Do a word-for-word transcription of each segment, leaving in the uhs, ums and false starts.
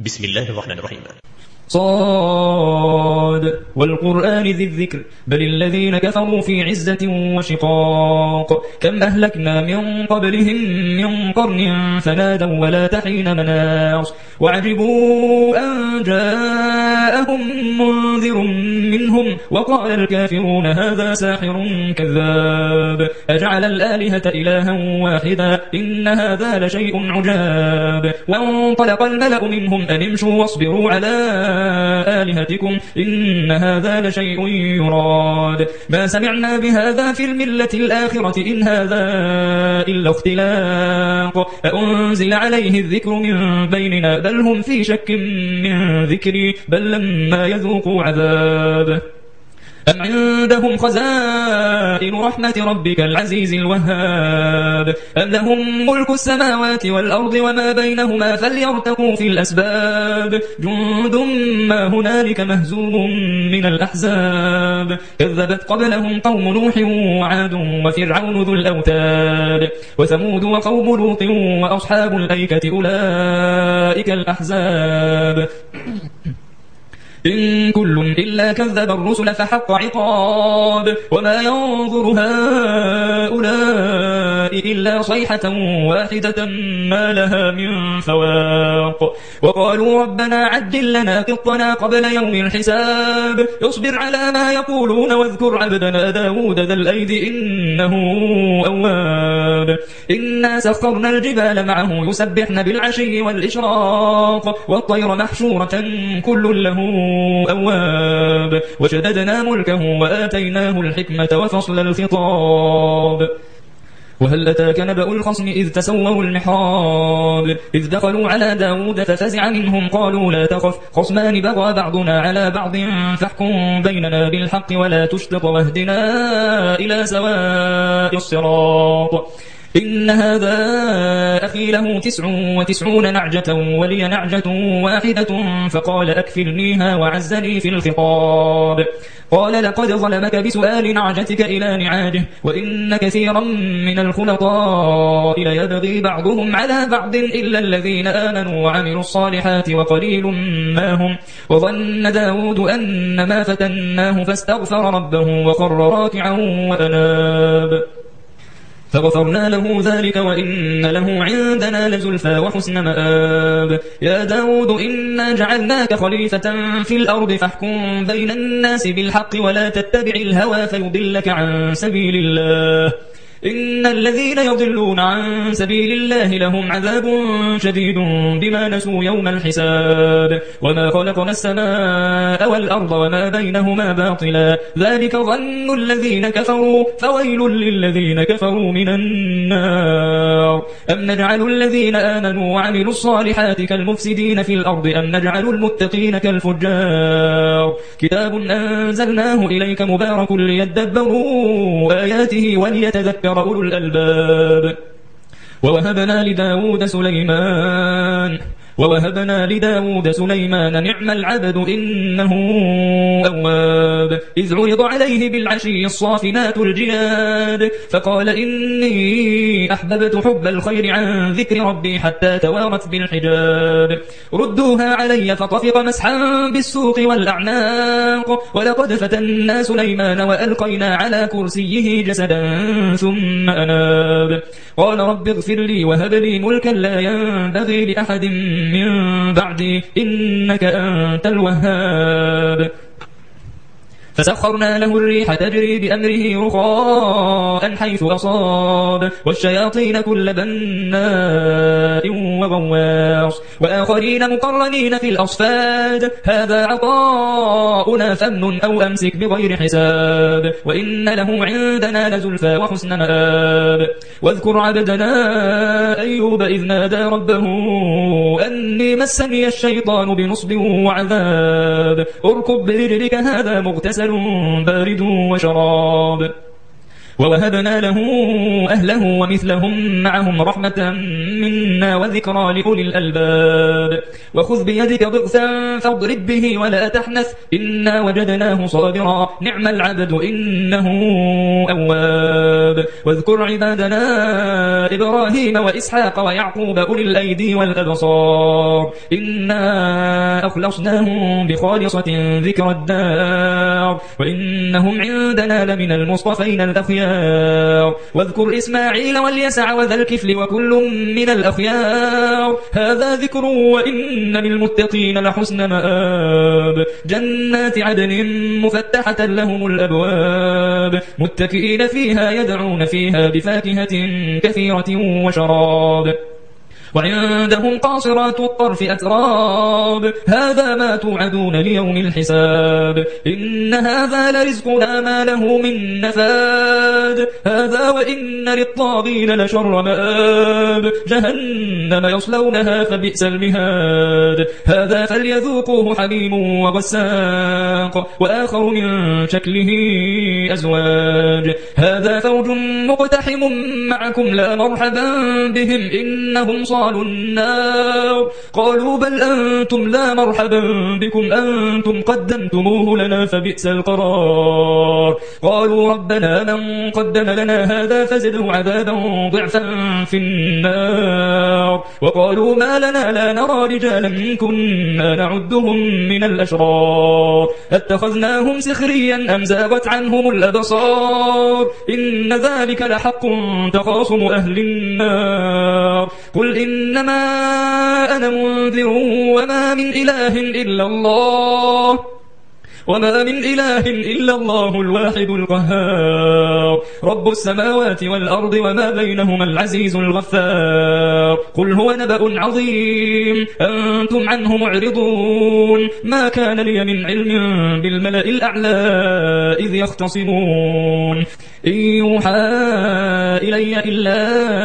بسم الله الرحمن الرحيم. صاد والقرآن ذي الذكر بل الذين كفروا في عزة وشقاق كم أهلكنا من قبلهم من قرن فنادوا ولا تحين مناص وعجبوا أن جاءهم منذر منهم وقال الكافرون هذا ساحر كذاب أجعل الآلهة إلها واحدا إن هذا لشيء عجاب وانطلق الملأ منهم أن امشوا واصبروا على آلهتكم إن هذا لشيء يراد ما سمعنا بهذا في الملة الآخرة إن هذا إلا اختلاق أأنزل عليه الذكر من بيننا بل هم في شك من ذكري بل لما يذوقوا عذاب أم عندهم خزائن رحمة ربك العزيز الوهاب أم لهم ملك السماوات والأرض وما بينهما فليرتقوا في الأسباب جند ما هنالك مهزوم من الأحزاب كذبت قبلهم قوم نوح وعاد وفرعون ذو الأوتاد وثمود وقوم لوط وأصحاب الأيكة أولئك الأحزاب إن كل إلا كذب الرسل فحق عقاب وما ينظر هؤلاء إلا صيحة واحدة ما لها من فواق وقالوا ربنا عجل لنا قطنا قبل يوم الحساب اصبر على ما يقولون واذكر عبدنا داود ذا الأيد إنه أواب إنا سخرنا الجبال معه يسبحن بالعشي والإشراق والطير محشورة كل له أواب وشددنا ملكه وآتيناه الحكمة وفصل الخطاب وهل أتاك نبأ الخصم إذ تسوروا المحراب إذ دخلوا على داود ففزع منهم قالوا لا تخف خصمان بغى بعضنا على بعض فاحكم بيننا بالحق ولا تشتط واهدنا إلى سواء الصراط إن هذا أخي له تسع وتسعون نعجة ولي نعجة واحدة فقال أكفلنيها وعزني في الخطاب قال لقد ظلمك بسؤال نعجتك إلى نعاجه وإن كثيرا من الخلطاء ليبغي بعضهم على بعض إلا الذين آمنوا وعملوا الصالحات وقليل ما هم وظن داود أن ما فتناه فاستغفر ربه وخر راكعا وأناب فغفرنا له ذلك وإن له عندنا لزلفى وحسن مآب يا داود إنا جعلناك خليفة في الأرض فاحكم بين الناس بالحق ولا تتبع الهوى فيضلك عن سبيل الله إن الذين يضلون عن سبيل الله لهم عذاب شديد بما نسوا يوم الحساب وما خلقنا السماء والأرض وما بينهما باطلا ذلك ظن الذين كفروا فويل للذين كفروا من النار أم نجعل الذين آمنوا وعملوا الصالحات كالمفسدين في الأرض أم نجعل المتقين كالفجار كتاب أنزلناه إليك مبارك ليدبروا آياته وليتذكر أولو الألباب ووهبنا لداود سليمان ووهبنا لداود سليمان نعم العبد إنه أواب إذ عرض عليه بالعشي الصافنات الجياد فقال إني أحببت حب الخير عن ذكر ربي حتى توارت بالحجاب ردوها علي فطفق مسحا بالسوق والأعناق ولقد فتنا سليمان وألقينا على كرسيه جسدا ثم أناب قال رب اغفر لي وهب لي ملكا لا ينبغي لأحد من بعدي إنك أنت الوهاب فسخرنا له الريح تجري بأمره رخاء حيث أصاب والشياطين كل بناء وغواص وآخرين مقرنين في الأصفاد هذا عطاؤنا فمن أو أمسك بغير حساب وإن له عندنا لزلفى وحسن مآب واذكر عبدنا أيوب إذ نادى ربه أني مسني الشيطان بنصب وعذاب اركب برجلك هذا مغتسل بارد وشراب ووهبنا له أهله ومثلهم معهم رحمة منا وذكرى لأولي الألباب وخذ بيدك ضغثا فاضرب به ولا تحنث إنا وجدناه صابرا نعم العبد إنه أواب واذكر عبادنا إبراهيم وإسحاق ويعقوب أولي الأيدي والأبصار إنا أخلصناهم بخالصة ذكر الدار وإنهم عندنا لمن المصطفين الأخيار واذكر إسماعيل واليسع وذا الكفل وكل من الأخيار هذا ذكر وإن للمتقين لحسن مآب جنات عدن مفتحة لهم الأبواب متكئين فيها يدعون فيها بفاكهة كثيرة وشراب وعندهم قاصرات الطرف أتراب هذا ما توعدون ليوم الحساب إن هذا لرزقنا ما له من نفاد هذا وإن للطاغين لشر مآب جهنم يصلونها فبئس المهاد هذا فليذوقوه حميم وغساق وآخر من شكله أزواج هذا فوج مقتحم معكم لا مرحبا بهم إنهم صالحون النار قالوا بل أنتم لا مرحبا بكم أنتم قدمتموه لنا فبئس القرار قالوا ربنا من قدم لنا هذا فزده عذابا ضعفا في النار وقالوا ما لنا لا نرى رجالا كنا نعدهم من الأشرار اتخذناهم سخريا أم زاغت عنهم الأبصار إن ذلك لحق تخاصم أهل النار قل إن إنما أنا منذر وما من إله إلا الله وما من إله إلا الله الواحد القهار رب السماوات والأرض وما بينهما العزيز الغفار قل هو نبأ عظيم أنتم عنه معرضون ما كان لي من علم بالملأ الأعلى إذ يختصمون إن يوحى إلي إلا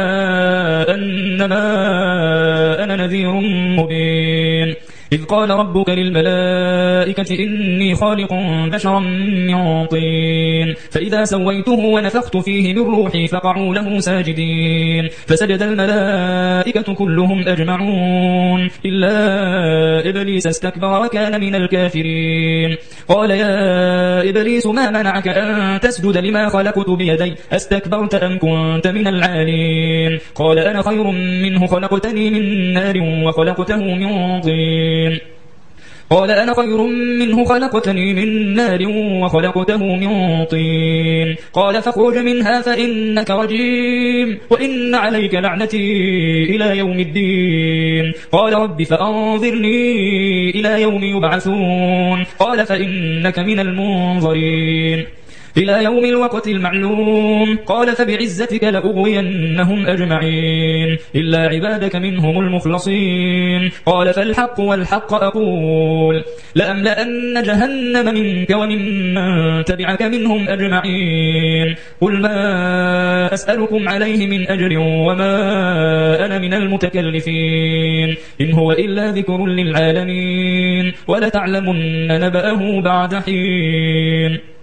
أنما أنا نذير مبين إذ قال ربك للملائكة إني خالق بشرا من طين فإذا سويته ونفخت فيه من روحي فقعوا له ساجدين فسجد الملائكة كلهم أجمعون إلا إبليس استكبر وكان من الكافرين قال يا إبليس ما منعك أن تسجد لما خلقت بيدي أستكبرت أم كنت من العالين قال أنا خير منه خلقتني من نار وخلقته من طين قال أنا خير منه خلقتني من نار وخلقته من طين قال فاخرج منها فإنك رجيم وإن عليك لعنتي إلى يوم الدين قال رب فأنظرني إلى يوم يبعثون قال فإنك من المنظرين إلى يوم الوقت المعلوم قال فبعزتك لأغوينهم أجمعين إلا عبادك منهم المخلصين قال فالحق والحق أقول لأملأن جهنم منك وممن تبعك منهم أجمعين قل ما أسألكم عليه من أجر وما أنا من المتكلفين إن هو إلا ذكر للعالمين ولتعلمن نبأه بعد حين